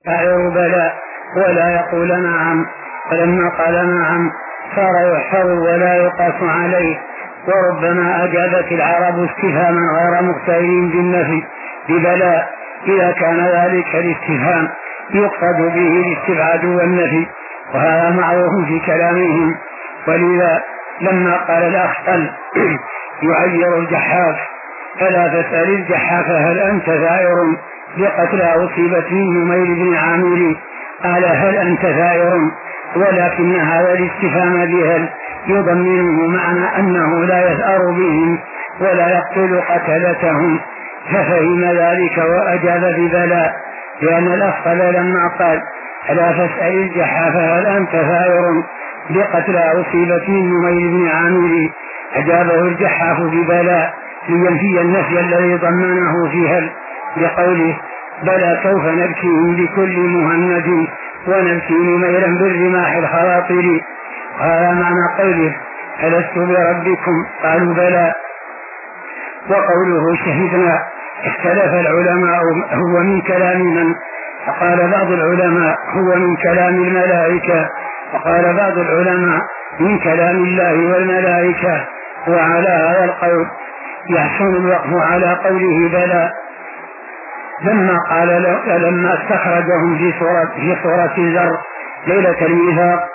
شاعر بلى ولا يقول نعم، فلما قال نعم صار يحفظ ولا يقاس عليه. وربما أجابت العرب استفهاما غير مختارين بالنفي ببلى إذا كان ذلك الاستفهام يقصد به الاستبعاد والنفي، وهذا معروف في كلامهم. ولذا لما قال الأخطل يعير الجحاف فلا تسأل الجحاف هل أنت ثائر بقتلى أصيبت من نمير بن عامر، قال هل أنت ثائر، ولكن هذا الاستفهام بهل يضمنه معنى أنه لا يثأر بهم ولا يقتل قتلتهم، ففهم ذلك وأجاب ببلى. لأن الأخطل لما قال ألا تسأل الجحاف هل أنت ثائر بقتلى أصيبت من نمير بن عامر، أجابه الجحاف ببلى لينفي النفي الذي ضمنه في هل بقوله بلى سوف نبكيهم بكل مهند ونبكي نميرا بالرماح الخواطر. هذا معنى قوله ألست بربكم قالوا بلى. وقوله شهدنا اختلف العلماء هو من كلام من، فقال بعض العلماء هو من كلام الملائكة، وقال بعض العلماء من كلام الله والملائكة. وعلى هذا القول يحسن الوقف على قوله بلى لما استخرجهم في صورة الذر ليلة الميثاق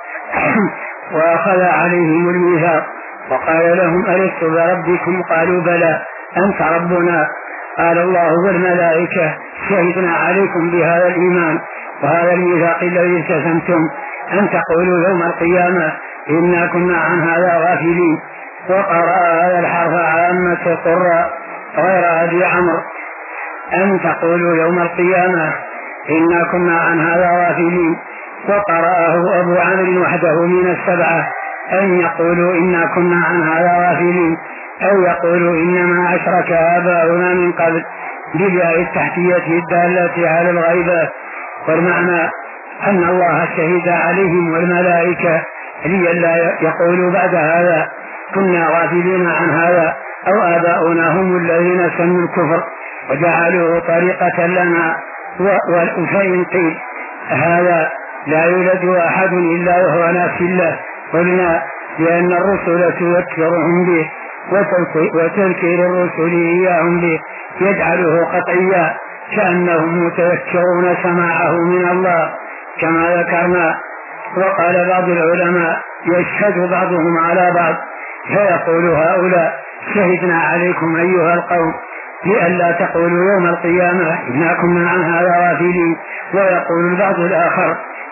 وأخذ عليهم الميثاق وقال لهم ألست بربكم قالوا بلى أنت ربنا، قال الله والملائكة شهدنا عليكم بهذا الإيمان وهذا الميثاق الذي التزمتم أن تقولوا يوم القيامة إنا كنا عن هذا غافلين. وقرأ هذا الحرف عامة القراء غير أبي عمرو أن تقولوا يوم القيامة إنا كنا عن هذا غافلين. وقرأه أبو عمرو وحده من السبعة أن يقولوا إنا كنا عن هذا غافلين، أو يقولوا إنما أشرك آباؤنا من قبل بالياء التحتية الدالة على الغيبة. والمعنى أن الله شهد عليهم والملائكة لئلا يقولوا بعد هذا كنا غافلين عن هذا أو آباؤنا هم الذين سنوا الكفر وجعلوه طريقة لنا. فإن قيل هذا لا يولد أحد إلا وهو ناس الله قلنا لأن الرسل تذكرهم به وتذكير الرسل إياهم به يجعله قطعيا كأنهم متذكرون سماعه من الله كما ذكرنا. وقال بعض العلماء يشهد بعضهم على بعض فيقول هؤلاء شهدنا عليكم أيها القوم لئلا تقولوا يوم القيامة إنا كنا عن هذا غافلين. ويقول البعض الآخر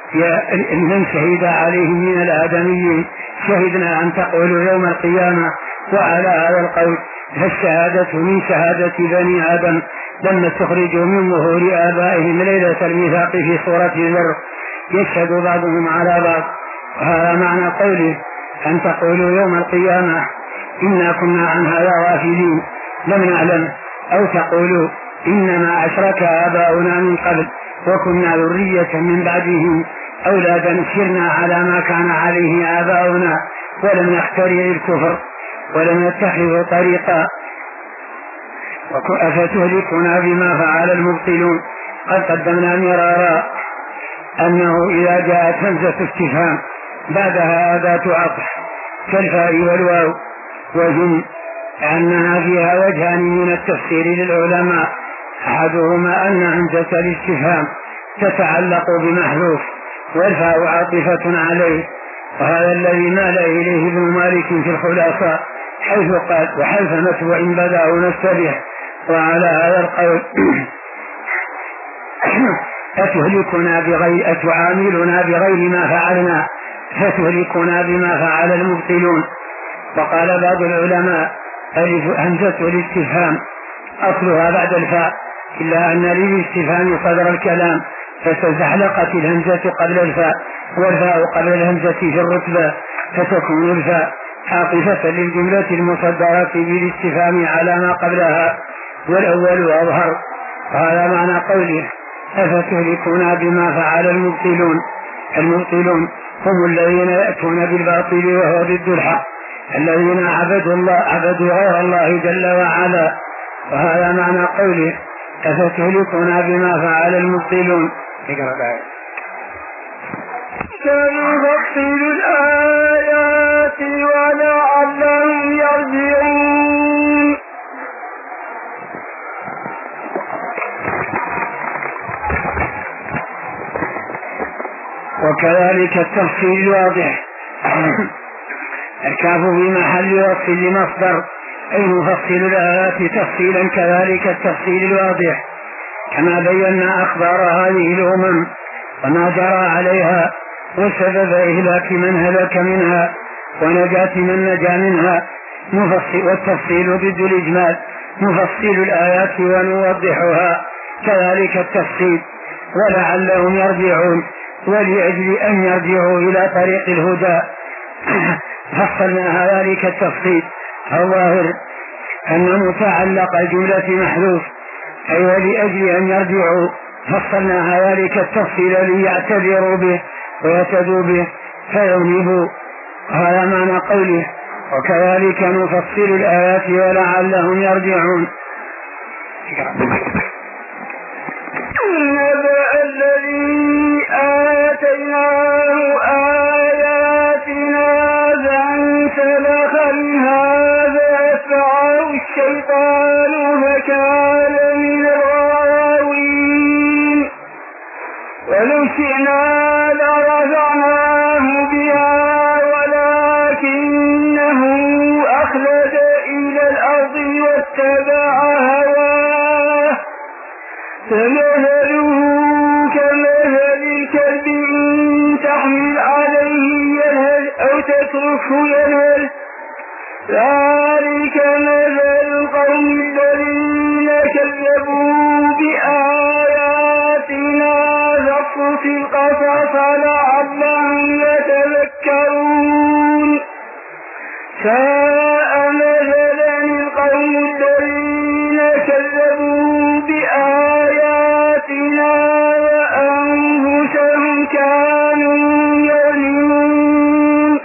من شهد عليهم من الآدميين شهدنا أن تقولوا يوم القيامة. وعلى هذا القول فالشهادة من شهادة بني آدم لما استخرجوا من ظهور آبائهم ليلة الميثاق في صورة الذر يشهد بعضهم على بعض. وهذا معنى قوله أن تقولوا يوم القيامة إنا كنا عن هذا غافلين لم نعلم، أو تقولوا إنما أشرك آباؤنا من قبل وكنا ذرية من بعدهم أولادا سرنا على ما كان عليه آباؤنا ولم نخترع الكفر ولم نتخذ طريقا أفتهلكنا بما فعل المبطلون. قد قدمنا مرارا أنه إذا جاءت همزة استفهام بعدها أداة عطف كالفاء والواو وهم أنها فيها وجهان من التفسير للعلماء، أحدهما أن همزة الاستفهام تتعلق بمحذوف والفاء عاطفة عليه، وهذا الذي مال إليه ابن مالك في الخلاصة حيث قال وحيث نتبع إن بدأ نستبح. وعلى هذا القول أتهلكنا بغير أتعاملنا بغير ما فعلنا فتهلكنا بما فعل المبطلون. وقال بعض العلماء همزة الاستفهام أصلها بعد الفاء إلا أن للاستفهام صدر الكلام فتزحلقت الهمزة قبل الفاء والفاء قبل الهمزة في الرتبة فتكون الفاء عاطفة للجملة المصدرة بالاستفهام على ما قبلها والأول أظهر. وهذا معنى قوله أفتهلكنا بما فعل المبطلون. المبطلون هم الذين يأتون بالباطل وهو ضد الحق، الذين عبدوا غير الله جل وعلا. وهذا معنى قوله أفتهلكنا بما فعل المبطلون سنفصل الآيات ولعلهم يرجعون. وكذلك التفصيل الواضح. الكاف في محل وصف لمصدر، أي نفصل الآيات تفصيلا، كذلك التفصيل الواضح كما بينا أخبار هذه الأمم وما جرى عليها وسبب إهلاك من هلك منها ونجاة من نجا منها. والتفصيل ضد الإجمال، نفصل الآيات ونوضحها، كذلك التفصيل ولعلهم يرجعون، ولأجل أن يرجعوا إلى طريق الهدى فصلنا ذلك التفصيل. الظاهر أن متعلق الجملة محذوف، أي ولأجل أن يرجعوا فصلنا ذلك التفصيل ليعتبروا به ويهتدوا به فيذنبوا. هذا معنى قوله وكذلك نفصل الآيات ولعلهم يرجعون. نبأ الذي آتيناه آياتنا فانسلخ منها فأتبعه الشيطان فكان من الغاوين. ولو شئنا لرفعناه بها ولكنه أخلد إلى الأرض واتبع هواه فمثله كمثل الكلب إن تحمل عليه يلهث أو تتركه يلهث. ذلك مثل القوم الذين كذبوا بآياتنا فاقصص القصص لعلهم يتذكرون. ساء مثلا القوم الذين كذبوا بآياتنا وأنفسهم كانوا يظلمون.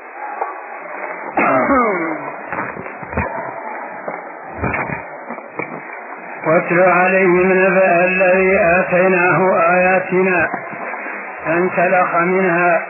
واتل عليهم نبأ الذي آتيناه آياتنا فانسلخ منها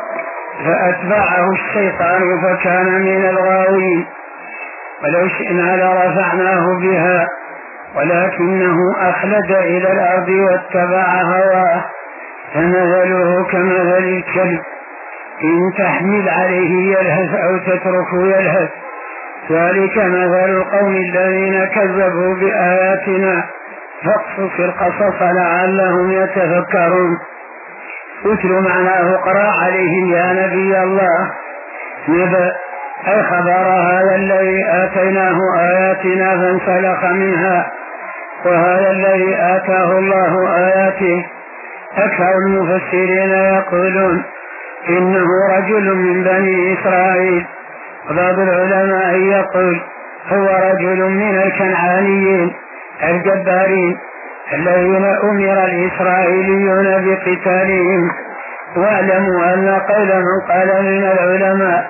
فأتبعه الشيطان فكان من الغاوين. ولو شئنا لرفعناه بها ولكنه أخلد إلى الأرض واتبع هواه فمثله كمثل الكلب إن تحمل عليه يلهث أو تتركه يلهث. ذلك مثل القوم الذين كذبوا بآياتنا فاقصص القصص لعلهم يتفكرون. اتل معناه اقرأ عليهم يا نبي الله. نبأ أي خبر هذا الذي آتيناه آياتنا فانسلخ منها، وهذا الذي آتاه الله آياته أكثر المفسرين يقولون إنه رجل من بني إسرائيل، وبعض العلماء يقول هو رجل من الكنعانيين الجبارين الذين أمر الإسرائيليون بقتالهم. واعلموا أن قول من قال من العلماء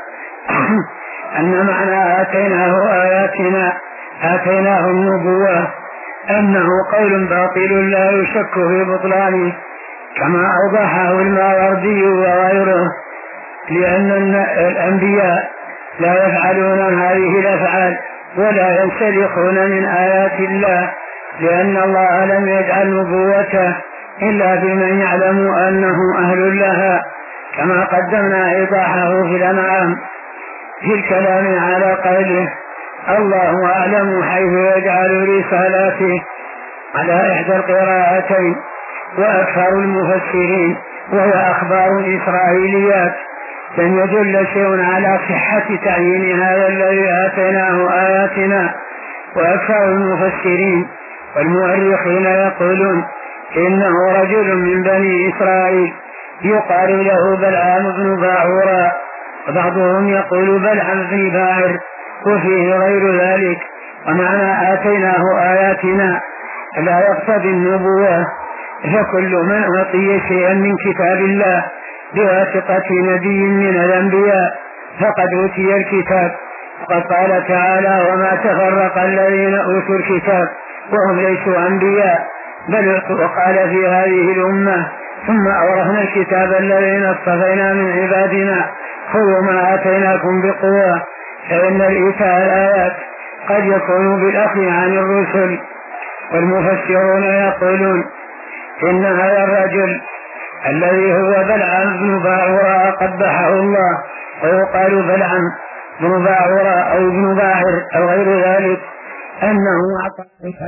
أن معنى آتيناه آياتنا آتيناه النبوة أنه قول باطل لا يشك في بطلانه، كما أوضحه الماوردي وغيره، لأن الأنبياء لا يفعلون هذه الأفعال ولا ينسلخون من آيات الله، لأن الله لم يجعل نبوته إلا بمن يعلم أنه أهل لها، كما قدمنا إيضاحه في الأنعام في الكلام على قوله الله أعلم حيث يجعل رسالاته على إحدى القراءتين. وأكثر المفسرين وهي أخبار إسرائيليات لم يدل شيء على صحة تعيين هذا الذي آتيناه آياتنا. وأكثر المفسرين والمؤرخين يقولون إنه رجل من بني إسرائيل يقال له بلعام بن باعورا، وبعضهم يقول بلعام بن باعر، وفيه غير ذلك. ومعنى آتيناه آياتنا لا يقتضي النبوة، فكل من أعطي شيئا من كتاب الله بواسطة نبي من الأنبياء فقد أوتي الكتاب. وقد قال تعالى وما تفرق الذين أوتوا الكتاب وهم ليسوا أنبياء بل وقال في هذه الأمة ثم أورثنا الكتاب الذين اصطفينا من عبادنا خذوا ما آتيناكم بقوة. فإن الإيتاء الآيات قد يكون بالأخذ عن الرسل. والمفسرون يقولون إن هذا الرجل الذي هو بلعم بن باعوراء قبحه الله، ويقال بلعم بن باعوراء أو بن باعر أو غير ذلك، أنه أعطى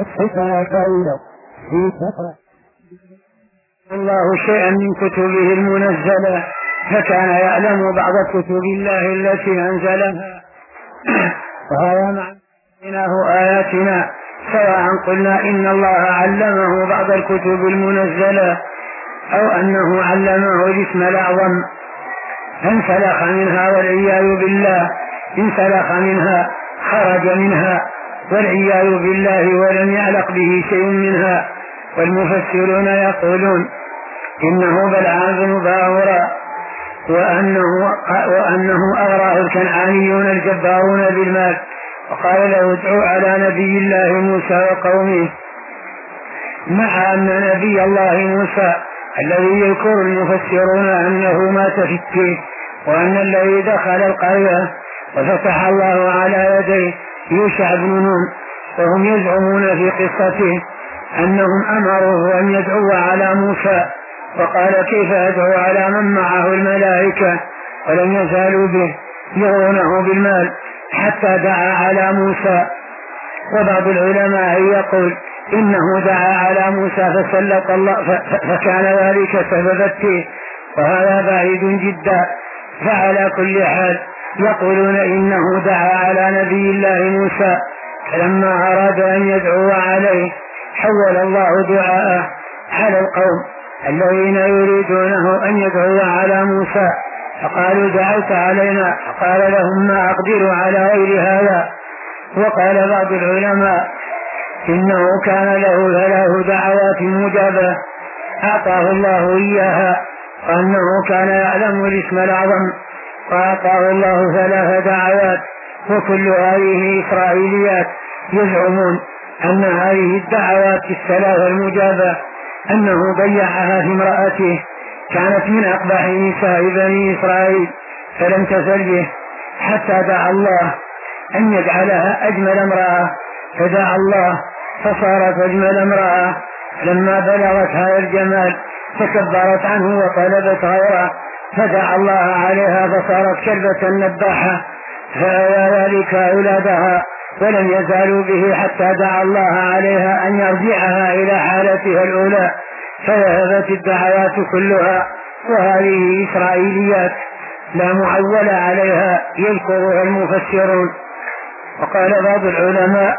الله شيئا من كتبه المنزلة، فكان يعلم بعض كتب الله التي أنزلها، وهذا معناه آياتنا، سواء قلنا إن الله علمه بعض الكتب المنزلة أو أنه علمه الاسم الأعظم، فانسلخ منها والعياذ بالله، انسلخ منها خرج منها والعياذ بالله ولم يعلق به شيء منها. والمفسرون يقولون إنه بلعام بن باعوراء، وأنه أغراه الكنعانيون الجبارون بالمال، وقال له ادعو على نبي الله موسى وقومه، مع أن نبي الله موسى الذي يذكر المفسرون أنه مات في التيه، وأن الذي دخل القرية وفتح الله على يديه يوشع بن نون، وهم يزعمون في قصته أنهم أمروه أن يدعو على موسى، وقال كيف أدعو على من معه الملائكة، ولم يزالوا به يغرونه بالمال حتى دعا على موسى. وبعض العلماء يقول إنه دعا على موسى فسلط الله، فكان ذلك سبب التيه، وهذا بعيد جدا. فعلى كل حال يقولون إنه دعا على نبي الله موسى، فلما أراد أن يدعو عليه حول الله دعاءه على القوم الذين يريدونه أن يدعو على موسى، فقالوا دعوت علينا، فقال لهم ما أقدر على غير هذا. وقال بعض العلماء إنه كان له 3 دعوات مجابة أعطاه الله إياها، وأنه كان يعلم الاسم الأعظم فأعطاه الله 3 دعوات، وكل هذه إسرائيليات. يزعمون أن هذه الدعوات 3 المجابة أنه ضيعها في امرأته، كانت من أقبح نساء بني إسرائيل، فلم تزل به حتى دعا الله أن يجعلها أجمل امرأة، فدعا الله فصارت أجمل امرأة. لما بلغت هذا الجمال تكبرت عنه وطلبت غيره، فدعا الله عليها فصارت كلبة نباحة، فأوى ذلك أولادها، ولم يزالوا به حتى دعا الله عليها أن يرجعها إلى حالتها الأولى، فذهبت الدعوات كلها. وهذه إسرائيليات لا معول عليها يذكرها المفسرون. وقال بعض العلماء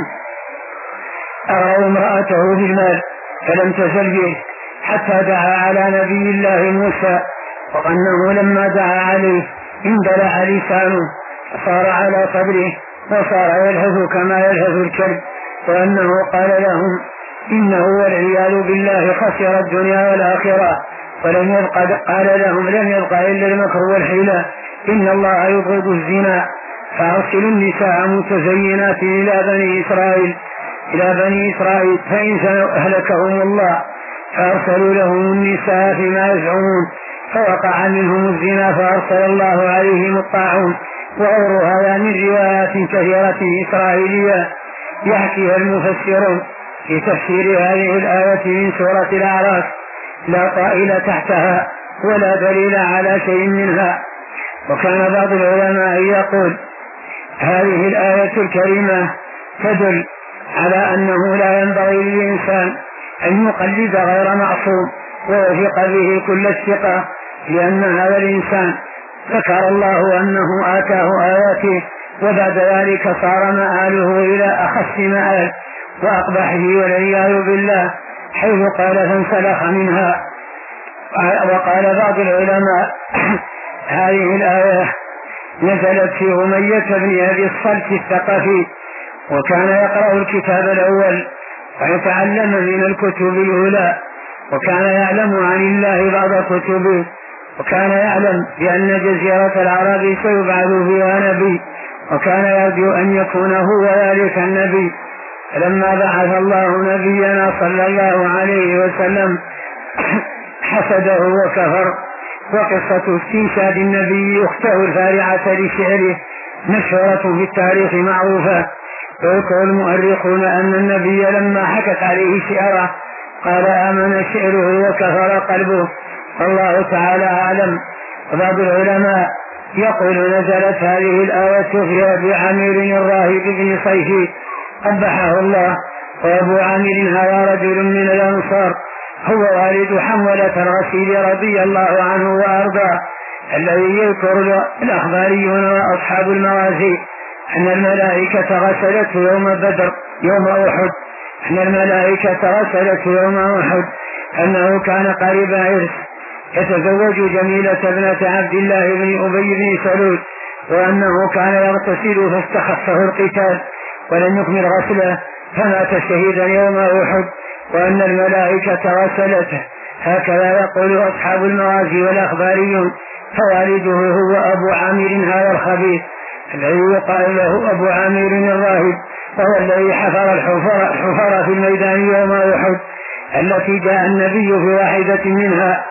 أرى امرأته بالمال فلم تزل به حتى دعا على نبي الله موسى، وأنه لما دعا عليه اندلع لسانه فصار على صدره وصار يلهث كما يلهث الكلب، وأنه قال لهم إنه والعياذ بالله خسر الدنيا والآخرة، ولم يبقى، قال لهم لم يبقى إلا المكر والحيلة، إن الله يبغض الزنا، فأرسلوا النساء متزينات إلى بني إسرائيل فإن أهلكهم الله، فأرسلوا لهم النساء فيما يزعمون، فوقع منهم الزنا فأرسل الله عليهم الطاعون. وغير هذا من روايات كثيرة إسرائيلية يحكيها المفسرون في تفسير هذه الآية من سورة الأعراف، لا طائل تحتها ولا دليل على شيء منها. وكان بعض العلماء يقول هذه الآية الكريمة تدل على أنه لا ينبغي للإنسان أن يقلد غير معصوم ويثق به كل الثقة، لأن هذا الإنسان ذكر الله أنه آتاه آياته، وبعد ذلك صار مآله إلى أخس مآل وأقبحه والعياذ بالله، حيث قال فانسلخ منها. وقال بعض العلماء هذه الآية نزلت في أمية بن أبي الصلت الثقفي، وكان يقرأ الكتاب الأول ويتعلم من الكتب الأولى، وكان يعلم عن الله بعض كتبه، وكان يعلم بأن جزيرة العرب سيبعث فيها نبي، وكان يرجو أن يكون هو ذلك النبي. فلما بعث الله نبينا صلى الله عليه وسلم حسده وكفر. وقصة استنشاد النبي أخته الفارعة لشعره مشهورة في التاريخ معروفة. ويذكر المؤرخون أن النبي لما حكت عليه شعره قال آمن شعره وكفر قلبه، والله تعالى أعلم. وبعض العلماء يقول نزلت هذه الآية في أبي عامر الراهب بن صيفي قبحه الله. وأبو عامر هذا رجل من الأنصار، هو والد حمولة الرشيد رضي الله عنه وأرضاه، الذي يذكر الأخباريون وأصحاب الموازي أن الملائكة غسلته يوم بدر يوم أحد، أن الملائكة غسلته يوم أحد، أنه كان قريب عرس يتزوج جميلة ابنة عبد الله بن أبي بن سلول، وأنه كان يغتسل فاستخفه القتال ولم يكمل غسله فمات شهيدا يوم أحد، وأن الملائكة غسلته. هكذا يقول أصحاب المغازي والأخباريون. فوالده هو أبو عامر هذا الخبيث الذي يقال له أبو عامر الراهب، وهو الذي حفر الحفر في الميدان يوم أحد التي جاء النبي في واحدة منها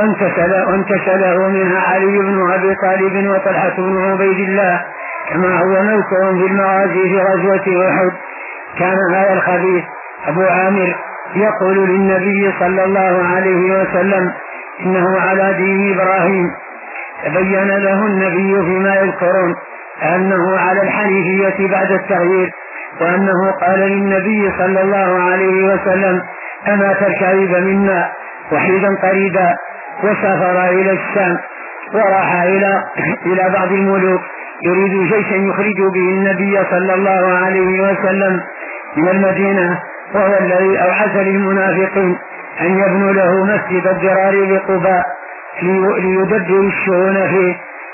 وانتشله منها علي بن أبي طالب وطلحة بن عبيد الله، كما هو مذكور في المغازي في غزوة أحد. كان هذا الخبيث أبو عامر يقول للنبي صلى الله عليه وسلم إنه على دين إبراهيم، تبين له النبي فيما يذكرون أنه على الحنيفية بعد التغيير، وأنه قال للنبي صلى الله عليه وسلم أما تركب منا وحيدا قريبا، وسافر إلى الشام وراح إلى بعض الملوك يريد جيشا يخرج به النبي صلى الله عليه وسلم من المدينة، وهو الذي أوعز للمنافقين أن يبنوا له مسجد الضرار بقباء ليدبروا الشؤون فيه،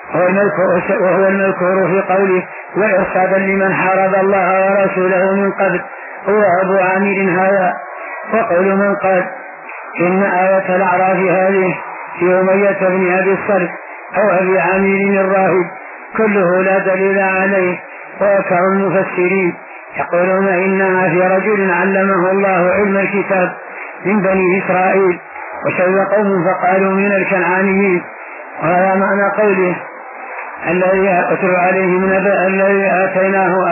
وهو المذكور في قوله وإرصادا لمن حارب الله ورسوله من قبل، هو أبو عامر هذا. وقول من قال إن آية الأعراف هذه في أمية بن أبي الصلت أو أبي عامر الراهب كله لا دليل عليه. وأكثر المفسرين يقولون إنها في رجل علمه الله علم الكتاب من بني إسرائيل وشذ قوم فقالوا من الكنعانيين، وهذا معنى قوله الذي أتلو عليهم نبأ الذي آتيناه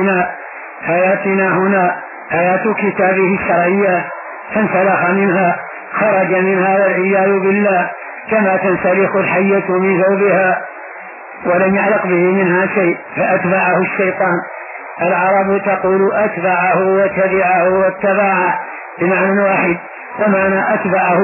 آياتنا هنا آيات كتابه الشرعية فانسلخ منها خرج منها والعياذ بالله كما تنسلخ الحية من ثوبها ولم يعلق به منها شيء فأتبعه الشيطان. العرب تقول أتبعه وتبعه واتبعه بمعنى واحد، ومعنى أتبعه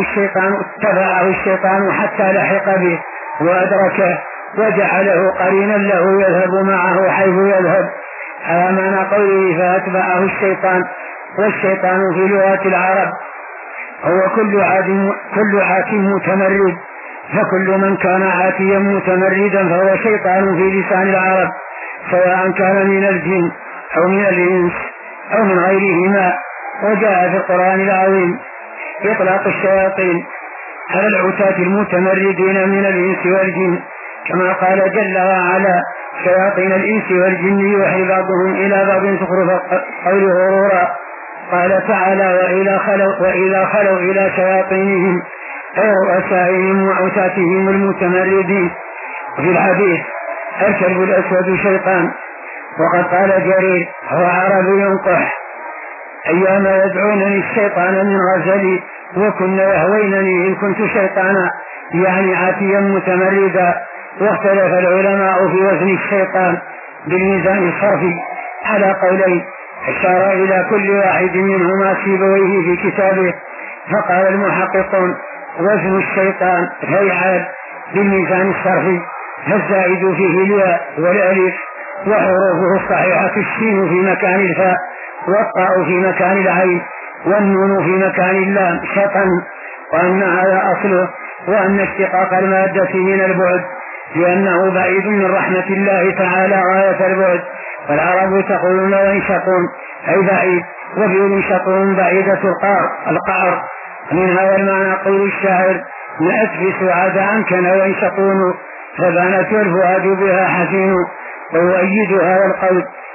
الشيطان حتى لحق به وأدركه وجعله قرينا له يذهب معه حيث يذهب. هذا معنى قوله فأتبعه الشيطان. والشيطان في لغة العرب هو كل عاتم متمرد، فكل من كان عاتيا متمردا فهو شيطان في لسان العرب، سواء كان من الجن أو من الإنس أو من غيرهما. وجاء في القرآن العظيم إطلاق الشياطين على العتاة المتمردين من الإنس والجن، كما قال جل وعلا شياطين الإنس والجن يوحي بعضهم إلى بعض زخرف القول غرورا. قال تعالى وإذا خلوا إلى شياطينهم أي رؤسائهم وعتاتهم المتمردين. وفي الحديث الكلب الأسود شيطان. وقد قال جرير هو عربي قح أيام يدعونني الشيطان من غزلي وكن يهوينني إن كنت شيطانا، يعني عاتيا متمردا. واختلف العلماء في وزن الشيطان بالميزان الصرفي على قولين، أشار إلى كل واحد منهما سيبويه في كتابه، فقال المحققون وزن الشيطان فيعال بالميزان الصرفي، فالزائد فيه الياء والألف وحروفه الصحيحة السين في مكان الفاء والطاء في مكان العين والنون في مكان اللام شطن، وأن هذا أصله، وأن اشتقاق المادة من البعد لأنه بعيد من رحمة الله تعالى غاية البعد. والعرب تقولون وينشقون أي بعيد، وبينشقون بعيدة القعر. من هذا المعنى قول الشاعر نأتفس عاد عنك وينشقون فبانت الفؤاد بها حزين. ويؤيد هذا القول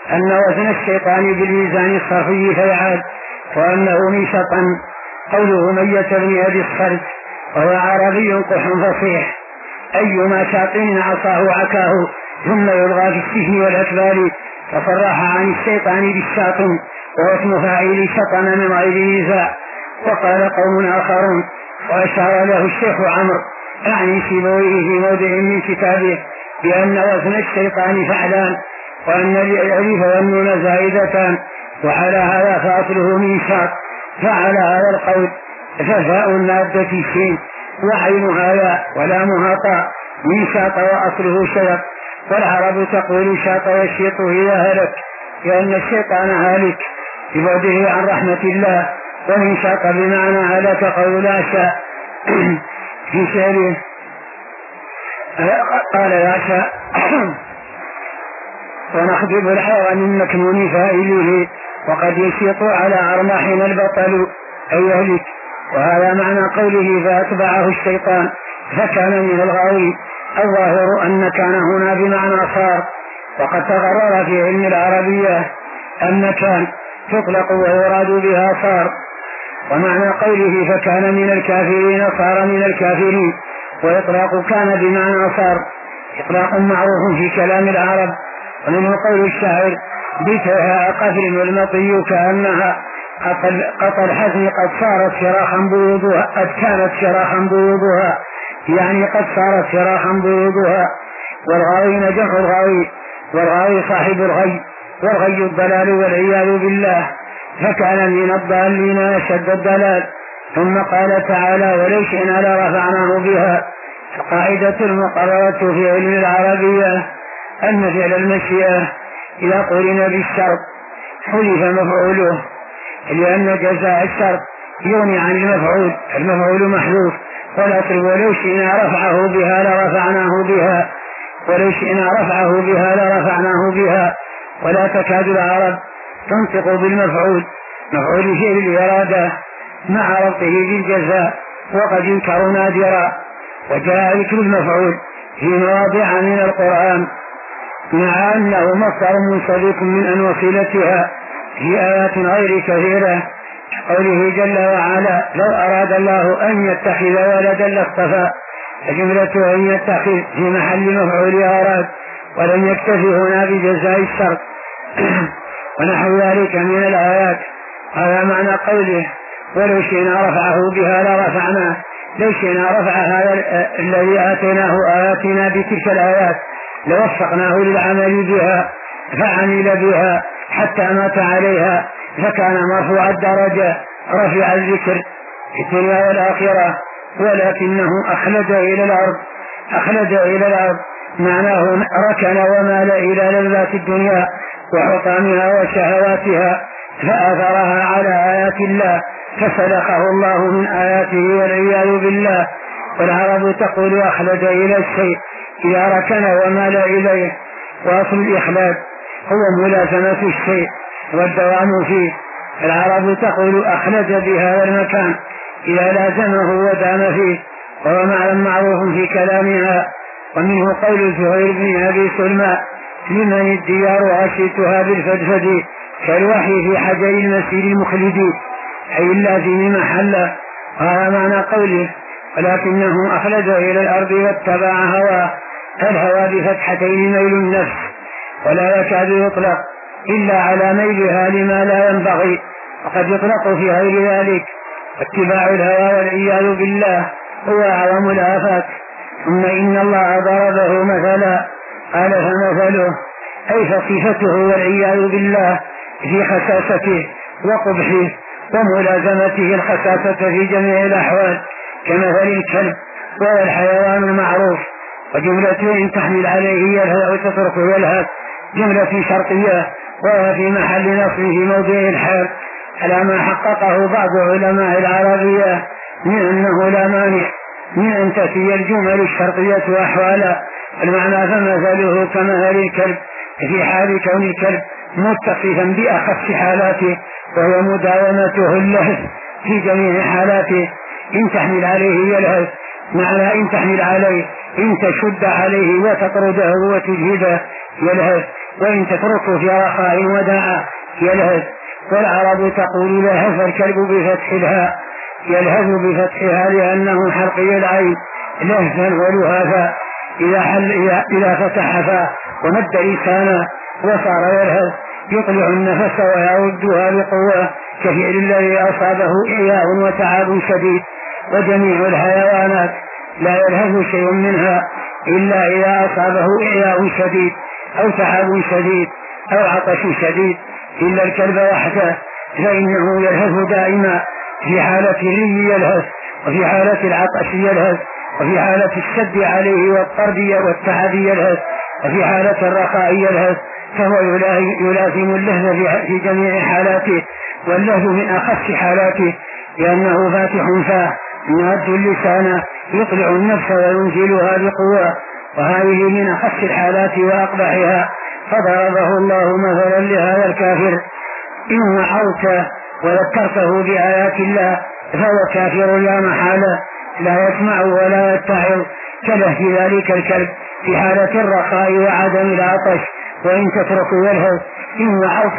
أن وزن الشيطان بالميزان الصرفي فيعاد، وأنه ميشطا. قوله ميت بن أبي الصلت وهو عربي قح فصيح، أيما شاطن عصاه عكاه ثم يلغى في السجن والأكبال، فصرح عن الشيطان بالشاطن وهو اسم فاعل شطن من غير نزاع. وقال قوم آخرون وأشار له الشيخ عمرو يعني سيبويه في موضع من كتابه بأن وزن الشيطان فعلان، وأن الألف والنون زائدتان، وعلى هذا فأصله ميشاط. فعلى هذا القول ففاء المادة الشين وعينها ياء ولامها طاء، ميشاط وأصله شيط. والعرب تقول شاط يشيط إذا هلك، لأن الشيطان هالك ببعده عن رحمة الله. ومن شاط بمعنى هلك قول لا شاء في شعره قال لا شاء ونخضب الحيوان المكنون فائله، وقد يشيط على أرماحنا البطل أي يهلك. وهذا معنى قوله فأتبعه الشيطان فكان من الغاوي. الظاهر أن كان هنا بمعنى صار، وقد تقرر في علم العربية أن كان تطلق ويراد بها صار. ومعنى قوله فكان من الكافرين صار من الكافرين، وإطلاق كان بمعنى صار إطلاق معروف في كلام العرب. ومنه قول الشاعر بتها قفل والمطي كأنها قطى الحزن قد صارت شراخا بيوضها، قد كانت شراخا بيوضها يعني قد صارت شراخا بيوضها. والغاوين جمع الغاوي، والغاوي صاحب الغي، والغي الضلال والعياذ بالله، فكان من الضالين أشد الضلال. ثم قال تعالى ولو شئنا لرفعناه بها. القاعدة المقررة في علم العربية أن فعل المشيئة إذا قرن بالشرط حذف مفعوله، لأن جزاء الشرط يغني عن المفعول، المفعول محذوف. والأصل ولو شئنا رفعه بها لرفعناه بها، ولو شئنا رفعه بها لرفعناه بها. ولا تكاد العرب تنطق بالمفعول، مفعول فعل الإرادة مع ربطه بالجزاء، وقد ينكر نادرا. وجاء ذكر المفعول في مواضع من القرآن مع أنه مصدر منسلك من أن وصلتها في آيات غير كثيرة، قوله جل وعلا لو أراد الله أن يتخذ ولدا لاصطفى، فجملة أن يتخذ في محل مفعول أراد، ولم يكتفي هنا بجزاء الشرط ونحو ذلك من الآيات. هذا معنى قوله ولو شئنا رفعه بها لرفعناه. لو شئنا رفع هذا الذي آتيناه آياتنا بتلك الآيات لوفقناه للعمل بها فعمل بها حتى مات عليها، فكان مرفوع الدرجة رفع الذكر في الدنيا والآخرة. ولكنه أخلد إلى الأرض معناه ركن ومال إلى لذات الدنيا وحطامها وشهواتها، فآثرها على آيات الله فسلخه الله من آياته والعياذ بالله. والعرب تقول أخلد إلى الشيء إذا ركن ومال إليه. وأصل الإخلاد هو ملازمة الشيء والدوام فيه. العرب تقول أخلد بهذا المكان إذا لازمه ودام فيه، وهو معنى معروف في كلامها. ومنه قول زهير بن أبي سلمى لمن الديار غشيتها بالفدفد كالوحي في حجر المسير المخلد، أي اللازم محله. وهذا معنى قوله ولكنه أخلد إلى الأرض واتبع هواه. الهوى بفتحتين ميل النفس، ولا يكاد يطلق إلا على ميلها لما لا ينبغي، وقد يطلق في غير ذلك. واتباع الهوى والعياذ بالله هو أعظم الآفات. ثم إن الله ضربه مثلا قال فمثله أي فصفته والعياذ بالله في خساسته وقبحه وملازمته الخساسة في جميع الأحوال كمثل الكلب وهو الحيوان المعروف. وجملة إن تحمل عليه يلهث وتتركه يلهث جملة شرطية، وهو في محل نصب في موضع الحال على ما حققه بعض علماء العربية من أنه لا مانع من أن تأتي الجمل الشرطية أحوالا. المعنى فمثله كمثل الكلب في حال كون الكلب متصفا بأخف حالاته وهو مداومته اللهث في جميع حالاته. إن تحمل عليه يلهث معنى إن تحمل عليه إن تشد عليه وتطرده وتجهده يلهث، وإن تتركه في رخاء وداعة يلهث. والعرب تقول لهث الكلب بفتح الهاء، يلهث بفتحها لأنه حلقي العين لهثا ولهاثا. إذا فتح فاه ومد لسانه وصار يلهث يطلع النفس ويردها بقوة كفعل الذي أصابه إعياء وتعب شديد. وجميع الحيوانات لا يلهث شيء منها إلا إذا أصابه إعياء شديد أو تعب شديد أو عطش شديد، إلا الكلب وحده فإنه يلهث دائما، في حالة الري يلهث، وفي حالة العطش يلهث، وفي حالة الشد عليه والطرد والتعب يلهث، وفي حالة الرخاء يلهث. فهو يلازم اللهث في جميع حالاته، واللهث من أخص حالاته لأنه فاتح فاه يمد اللسان يطلع النفس وينزلها بقوة، وهذه من أخص الحالات وأقبحها. فضربه الله مثلا لهذا الكافر: إن وعوت وذكرته بآيات الله فهو كافر لا محالة، لا يسمع ولا يتعظ كلهث ذلك الكلب في حالة الرخاء وعدم العطش. وإن تتركه يلهث إن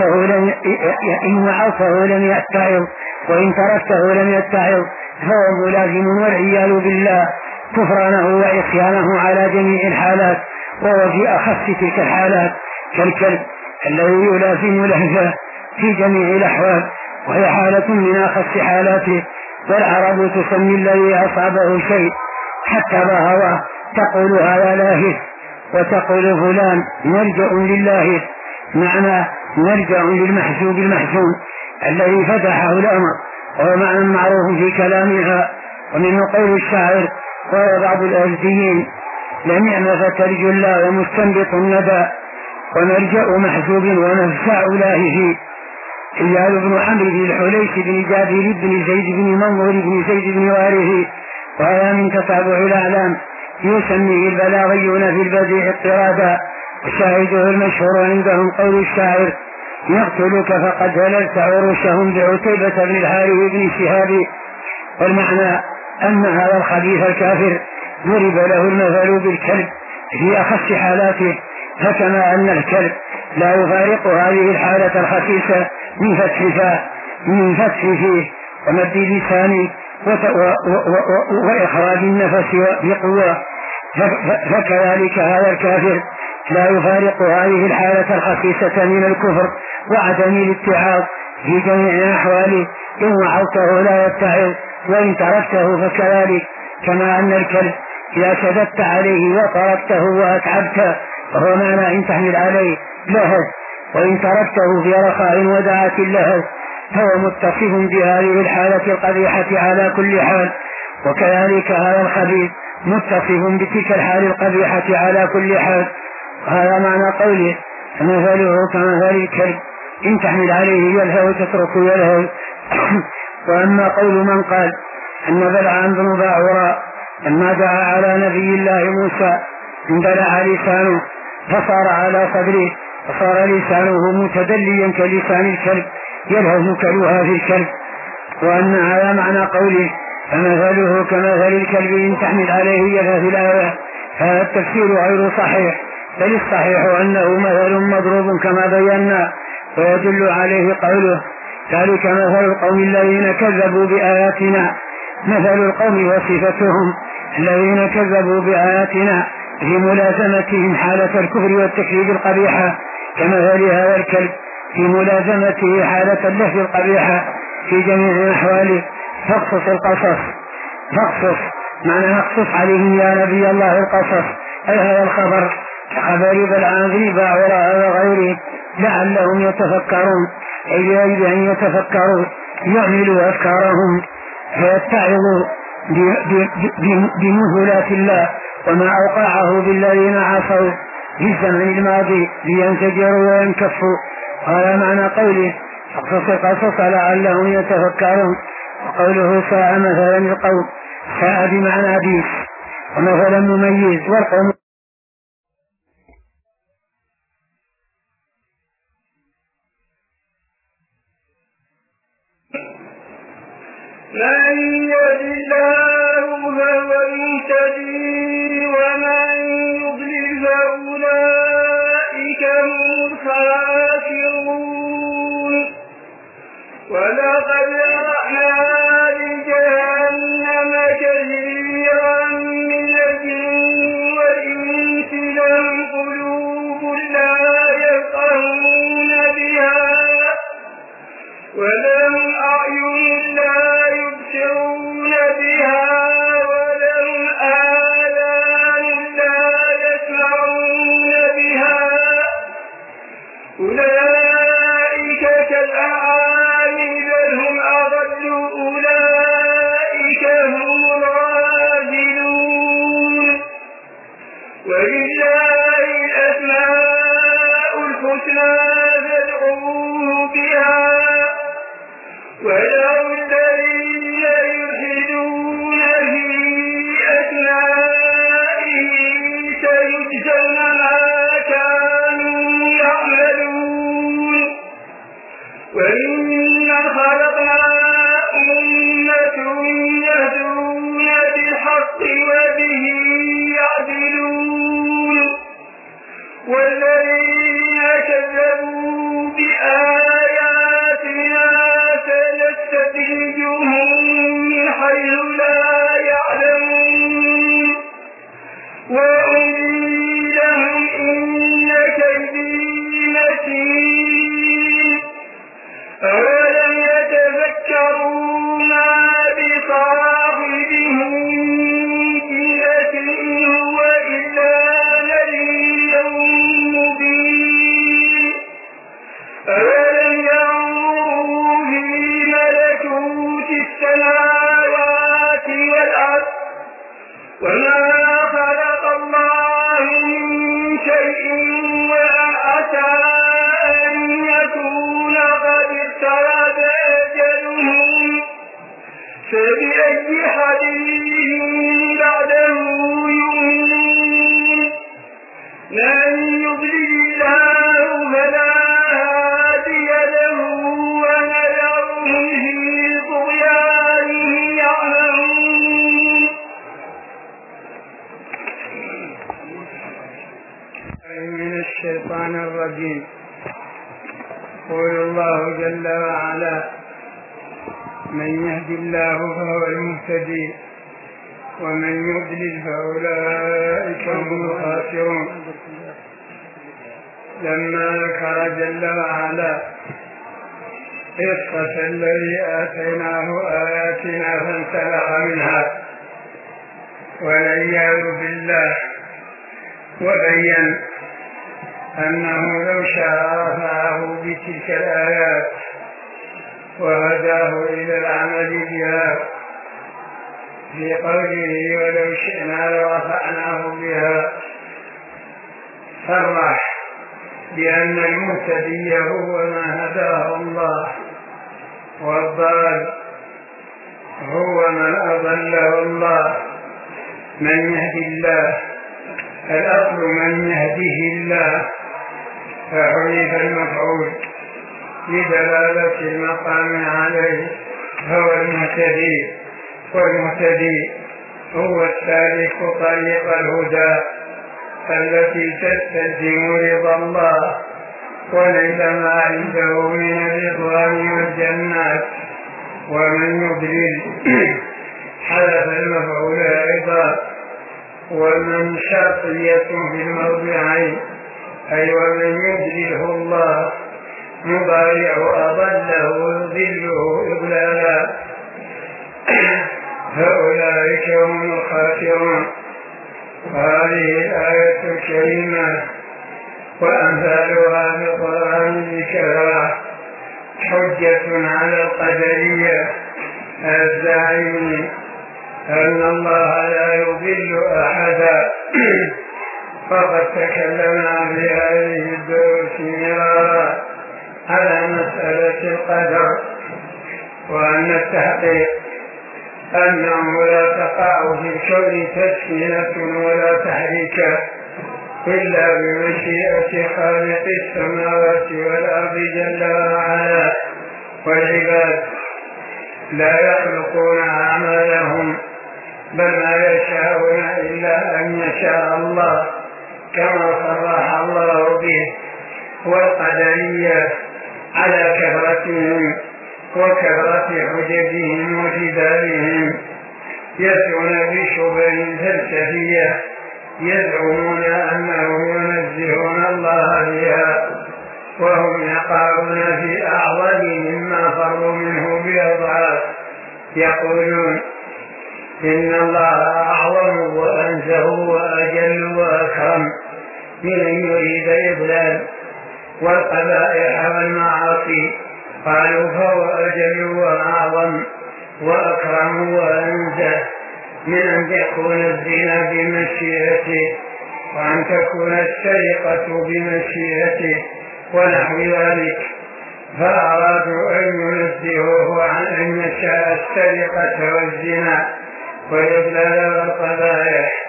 وعوته لم يتعظ، وإن تركته لم يتعظ، فهو ملازم والعياذ بالله كفرانه وعصيانه على جميع الحالات. وهو في أخص تلك الحالات كالكلب الذي يلازم لهثه في جميع الأحوال، وهي حالة من أخص حالاته. والعرب تسمي الذي أصابه شيء حتى بهوى تقول هذا لاهث، وتقول فلان نرجع للاهث، معنى نرجع للمحسوب المحسون الذي فتحه الأمر، وهو معنى معروف في كلامها. ومنه قول الشاعر قال بعض الأزديين: لنعم فترج الله ومستنبط الندى، ونرجع محسوب ونفسع لاهث. إيال بن عمرو بن الحليش بن جابر بن زيد بن منظر بن زيد بن وارث، وهذا من تتابع الأعلام، يسميه البلاغيون في البديع اضطرادا. وشاهده المشهور عندهم قول الشاعر: يقتلك فقد هللت عروشهم بعتيبة بن الحارث بن شهاب. والمعنى أن هذا الخبيث الكافر ضرب له المثل بالكلب في أخص حالاته، فكما أن الكلب لا يفارق هذه الحالة الخسيسة من فتح فيه ومد لسانه وإخراج النفس بقوة، فكذلك هذا الكافر لا يفارق هذه الحالة الخسيسة من الكفر وعدم الاتعاظ في جميع أحواله. إن وعوته لا يتعظ، وإن تركته فكذلك، كما أن الكلب إذا شددت عليه وتركته وأتعبته فهو معنى إن تحمل عليه لهث، وإن تركته في رخاء ودعة لهث، فهو متصف بهذه الحالة القبيحة على كل حال. وكذلك هذا الخبيث متصف بتلك الحال القبيحة على كل حال. هذا معنى قوله: مثله كمثل الكلب إن تحمل عليه يلهث وتتركه يلهث. وأما قول من قال أن بلعام بن باعوراء لما دعا على نبي الله موسى اندلع لسانه فصار على صدره، فصار لسانه متدليا كلسان الكلب يلهث كلها في الكلب. وأن هذا معنى قوله: فمثله كمثل الكلب إن تحمل عليه يلهث الآية. هذا التفسير غير صحيح، بل الصحيح أنه مثل مضروب كما بينا، ويدل عليه قوله: ذلك مثل القوم الذين كذبوا بآياتنا. مثل القوم وصفتهم الذين كذبوا بآياتنا في ملازمتهم حالة الكفر والتكذيب القبيحة، كمثل هذا الكلب في ملازمته حالة اللهث القبيحة في جميع أحواله. فاقصص القصص، فاقصص معنى اقصص عليهم يا نبي الله القصص، أي هذا الخبر كخبر بلعام بن باعوراء وغيره لعلهم يتفكرون، أي يجب أن يتفكروا يعملوا أفكارهم فيتعظوا بمثلات الله وما أوقعه بالذين عصوا في الزمن الماضي لينفجروا وينكفوا. هذا معنى قوله: فاقصص القصص لعلهم يتفكرون. وقوله: ساء مثلا القوم، ساء بمعنى بيس، ومثلا مميز. والقوم من يهد الله فهو المهتدي ومن يضلل فأولئك هم يجزون ما كانوا يعملون وإنا خلقنا أمة يهدون بالحق وبه يعدلون والذين كذبوا بآياتنا سنستدرجهم من حيث لا يعلمون وأملي لهم إن كيدي متين أولم يتفكروا ما بصاحبهم جنة إن هو إلا نذير مبين أولم ينظروا في ملكوت السماوات والأرض وما خلق الله من شيء وعسى أن يكون قد اقترب أجلهم فبأي حديث بعده يؤمنون من يضلل الله فلا هادي له ونذرهم في طغيانهم يعمهون. من الشيطان الرجيم. يقول الله جل وعلا: من يهد الله فهو المهتدي ومن يضلل فأولئك هم الخاسرون. لما ذكر جل وعلا قصة الذي آتيناه آياتنا فانسلخ منها والعياذ بالله، وبين أنه لو شاء رفعه بتلك الآيات وهداه إلى العمل بها في قوله: ولو شئنا لرفعناه بها. صرح بأن المهتدي هو ما هداه الله، والضال هو من أضله الله. من يهدي الله، الأصل من يهديه الله، فحذف المفعول لدلالة المقام عليه، هو المهتدي. والمهتدي هو السالك طريق الهدى التي تستلزم رضا الله وليس ما عنده من الرضوان والجنات. ومن يضلل حذف المفعول أيضا، ومن شرطية في الموضعين، أي ومن يضلله الله مضارع أضله يضله إضلالا. هؤلاء هم الخاسرون. وهذه الآية الكريمة وأمثالها في القرآن بكثرة حجة على القدرية الزاعمين أن الله لا يضل أحدا. فقد تكلمنا في هذه الدروس مرارا على مسألة القدر، وأن التحقيق أنه لا تقع في الكون تسكينة ولا تحريك إلا بمشيئة خالق السماوات والأرض جل وعلا. والعباد لا يخلقون أعمالهم بل ما يشاءون إلا أن يشاء الله، كما صرح الله به. والقدرية على كثرتهم وكثرة حججهم وجدالهم يأتون بشبه فلسفية يزعمون أنهم ينزهون الله بها، وهم يقعون في أعظم مما فروا منه بأضعاف. يقولون إن الله أعظم وأنزه وأجل وأكرم من أن يريد إضلال والقبائح والمعاصي. قالوا فهو أجل وأعظم وأكرم وأنزه من أن يكون الزنا بمشيئته وأن تكون السرقة بمشيئته ونحو ذلك. فأرادوا أن ينزهوه عن أن يشاء السرقة والزنا والإضلال والقبائح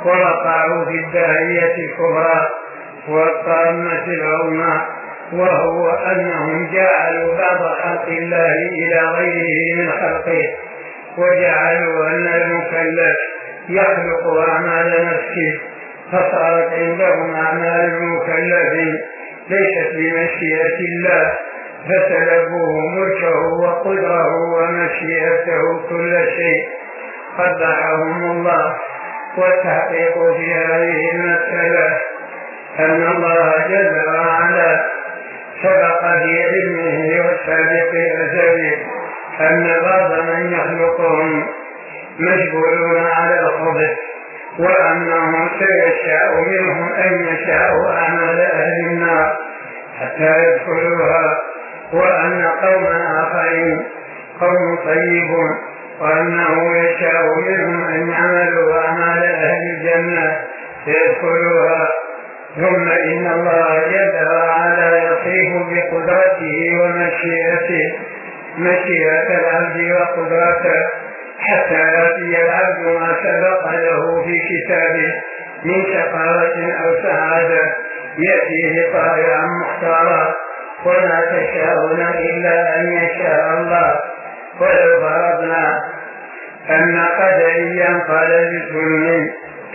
ووقعوا في الداهية الكبرى والطامة العظمى، وهو أنهم جعلوا بعض خلق الله إلى غيره من خلقه، وجعلوا أن المكلف يخلق أعمال نفسه، فصارت عندهم أعمال المكلف ليست بمشيئة الله، فسلبوه ملكه وقدره ومشيئته كل شيء. قبحهم الله. والتحقيق في هذه المسألة أن الله جل وعلا سبق في علمه والسابق أزله أن بعض من يخلقهم مجبولون على الخبث، وأنه سيشاء منهم أن يشاءوا أعمال أهل النار حتى يدخلوها، وأن قوما آخرين قوم طيبون، وأنه يشاء منهم أن يعملوا أعمال أهل الجنة يدخلوها. ثم إن الله جل وعلا يصيب بقدرته ومشيئته مشيئة العبد وقدرته، حتى يأتي العبد ما سبق له في كتابه من شقاوة أو سعادة يأتيه طائعا مختارا، وما تشاءون إلا أن يشاء الله. ولو فرضنا أن قدريا قال بظلم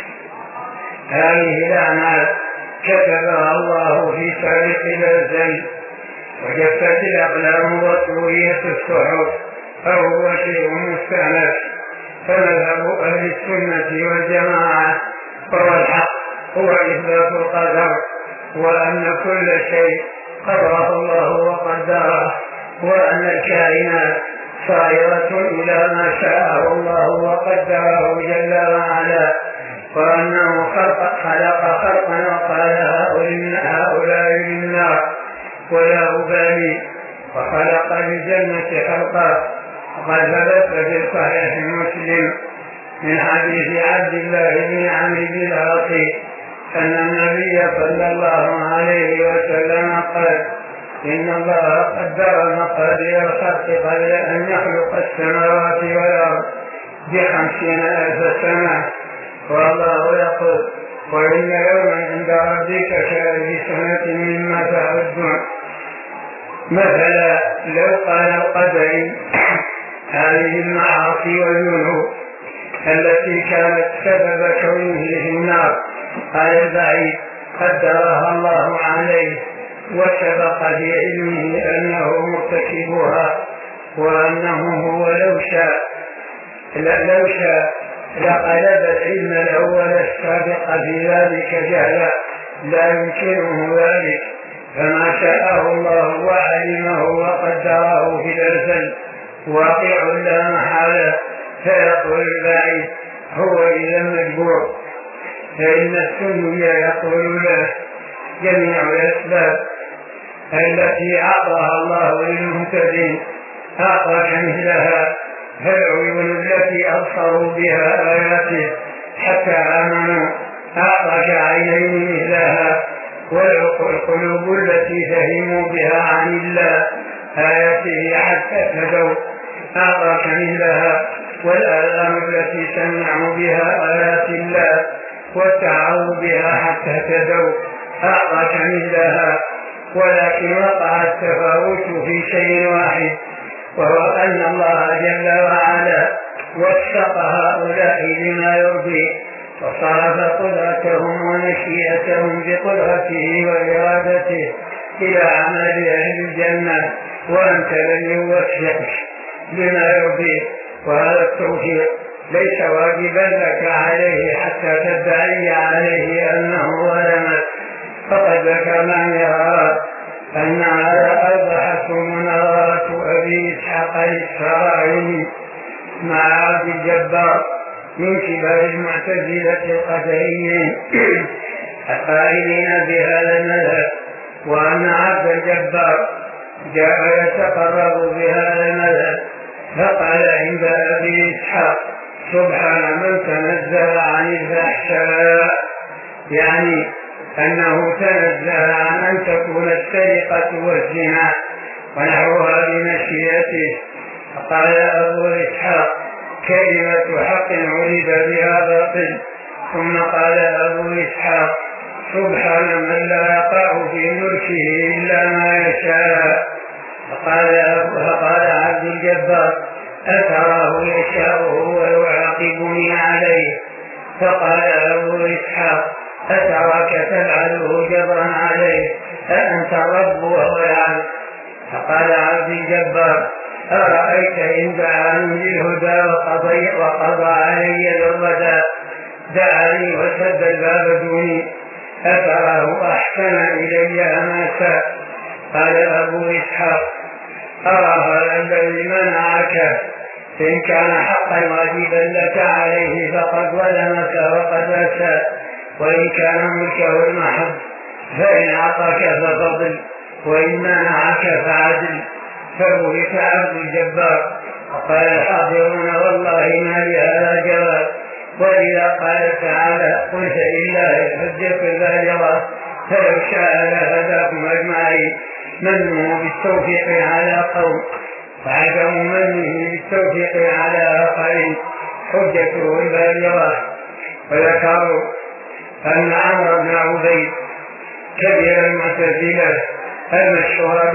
هذه الأعمال كتبها الله في سابق الأزل وجفت الأقلام وطويت الصحف، أو هو شيء مستأنف، فمذهب أهل السنة والجماعة هو الحق، هو إثبات القدر، وأن كل شيء قدره الله وقدره، وأن الكائنات صائرة إلى ما شاءه الله وقدره جل وعلا، وأنه خلق خلقا وقال هؤلاء للنار ولا أبالي، وخلق للجنة خلقا. وقد ثبت في صحيح مسلم من حديث عبد الله بن عمرو بن العاص أن النبي صلى الله عليه وسلم قال: إن الله قدر مقادير الخلق قبل أن يخلق السماوات والأرض ب50,000 سنة. والله يقول: وإن يوما عند ربك كألف سنة مما تعدون. مثلا لو قال القدر هذه المعاصي والذنوب التي كانت سبب كونه في النار قال البعيد قدرها الله عليه وسبق في علمه أنه مرتكبها، وأنه هو لو شاء لقلب العلم الأول السابق في ذلك جهلا، لا يمكنه ذلك، فما شاءه الله وعلمه وقدره في الأزل واقع لا محالة. فيقول البعيد: هو إذا مجبور، فإن السنية يقول له: جميع الأسباب التي أعطاها الله للمهتدين أعطاك مثلها، فالعيون التي أبصروا بها آياته حتى آمنوا أعطاك عينين مثلها، والقلوب التي فهموا بها عن الله آياته حتى اهتدوا أعطاك مثلها، والآذان التي سمعوا بها آيات الله واتعوا بها حتى اهتدوا أعطاك مثلها. ولكن وقع التفاوت في شيء واحد، وهو أن الله جل وعلا وفق هؤلاء لما يرضي، وصرف قدرتهم ومشيئتهم بقدرته وإرادته إلى عمل أهل الجنة، وأنت لم يوفقك لما يرضي. وهذا التوفيق ليس واجبا لك عليه حتى تدعي عليه أنه ظلمك. فقد ذكرنا مرارا أن على أوضحت مناظرة أبي إسحاق الإسرائيلي مع عبد الجبار من كبار المعتزلة القدريين القائلين بهذا المذهب، وأن عبد الجبار جاء يتقرب بهذا المذهب فقال عند أبي إسحاق: سبحان من تنزه عن الفحشاء، يعني أنه تنزه عن أن تكون السرقة والزنا ونحوها بمشيئته. فقال أبو إسحاق: كلمة حق عرف بها باطل، ثم قال أبو إسحاق: سبحان من لا يقع في ملكه إلا ما يشاء. فقال عبد الجبار: أتراه يشاءه ويعاقبني عليه؟ فقال أبو إسحاق: أتراك تفعله جبرا عليه؟ أأنت الرب وهو العبد؟ فقال عبد الجبار: أرأيت إن دعاني بالهدى وقضى علي بالردى، دعاني وسد الباب دوني، أتراه أحسن إلي أما شاء؟ قال أبو إسحاق: أرى هذا الذي منعك، إن كان حقا واجبا لك عليه فقد ظلمك وقد أساء، وإن كان ملكه المحض فإن أعطاك ففضل، وإن منعك فعدل. فبهت عبد الجبار. وقال الحاضرون: والله ما لهذا جواب. وإذا قال تعالى: قل فلله الحجة البالغة فلو شاء لهداكم أجمعين، منه بالتوفيق على قوم وعدم منه بالتوفيق على آخرين حجته البالغة. وذكروا أن عمرو بن عبيد كبير المعتزلة المشهور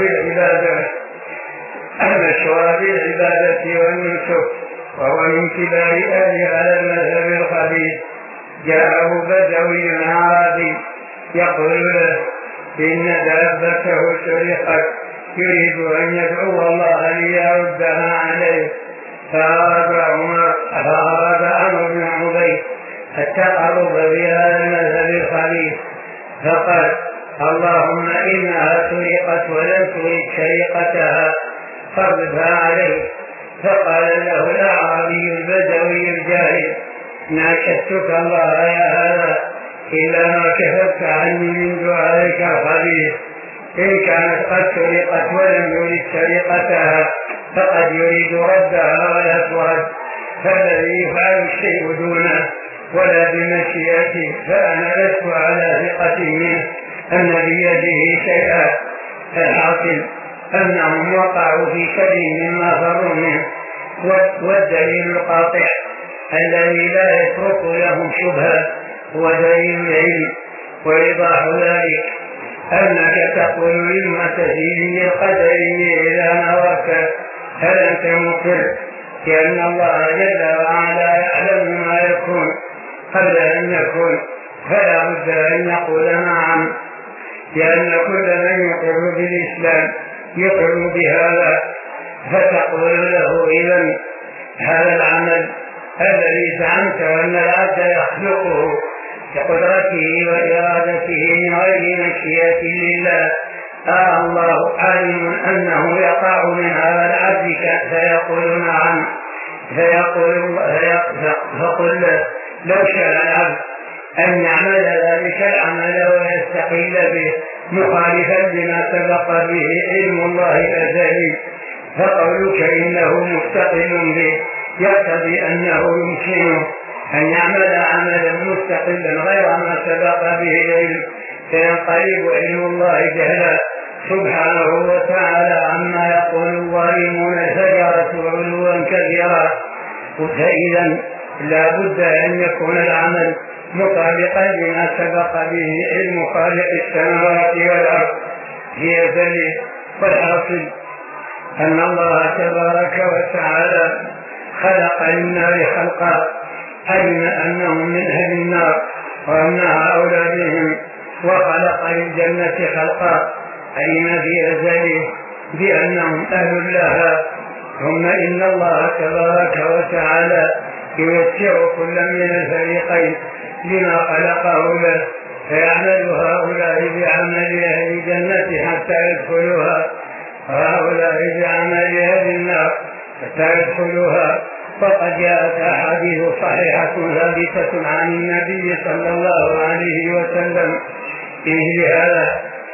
بالعبادة والنسك، وهو من كبار أهل المذهب الخبيث، جاءه بدوي عربي يقول له: إن دابته سرقت، يريد أن يدعو الله ليردها عليه. فأراد عمرو بن عبيد التقرب بهذا المذهب الخبيث، فقال: اللهم إنها سرقت ولم تريد سرقتها فاردها عليه. فقال له الأعرابي البدوي الجاهل: ناشدتك الله يا هذا إلا ما كفرت عني من دعائك الخبيث، إن كانت قد سرقت ولم يريد سرقتها فقد يريد ردها ولا ترد، فالذي يفعل الشيء دونه ولا بمشيئته فأنا لست على ثقة منه أن بيده شيئا. الحاصل أنهم وقعوا في شيء مما فروا منه. والدليل القاطع الذي لا يترك لهم شبهة هو دليل العلم. وإيضاح ذلك أنك تقول للمعتزلي القدري إذا نظرت: هل أنت مقر بأن الله جل وعلا يعلم ما يكون قبل أن يكون؟ فلا بد أن يقول نعم، لأن كل من يقر بالإسلام يقر بهذا. فتقول له: إذن هذا العمل الذي زعمت أن العبد يخلقه بقدرته وإرادته من غير مشيئة لله، الله عالم أنه يقع من هذا العبد؟ فيقول نعم. فقل له: لو شاء العبد أن يعمل ذلك العمل ويستقيل به مخالفا لما سبق به علم الله الأزلي، فقولك إنه مستقل به يقتضي أنه يمكنه أن يعمل عملا مستقلا غير ما سبق به العلم، فينقلب علم الله جهلا سبحانه وتعالى عما يقول الظالمون الفجرة علوا كبيرا. فإذا لا بد أن يكون العمل مطابقا لما سبق به علم خالق السماوات والأرض في أزله. والحاصل أن الله تبارك وتعالى خلق للنار خلقا، علم أنهم من أهل النار وأنها أولى بهم، وخلق للجنة خلقا، علم في أزله بأنهم أهل لها. ثم إن الله تبارك وتعالى يوسع كل من الفريقين لما خلقه له، فيعمل هؤلاء بعمل أهل الجنة حتى يدخلوها، وهؤلاء بعمل أهل النار حتى يدخلوها. فقد جاءت أحاديث صحيحة ثابتة عن النبي صلى الله عليه وسلم في مثل هذا،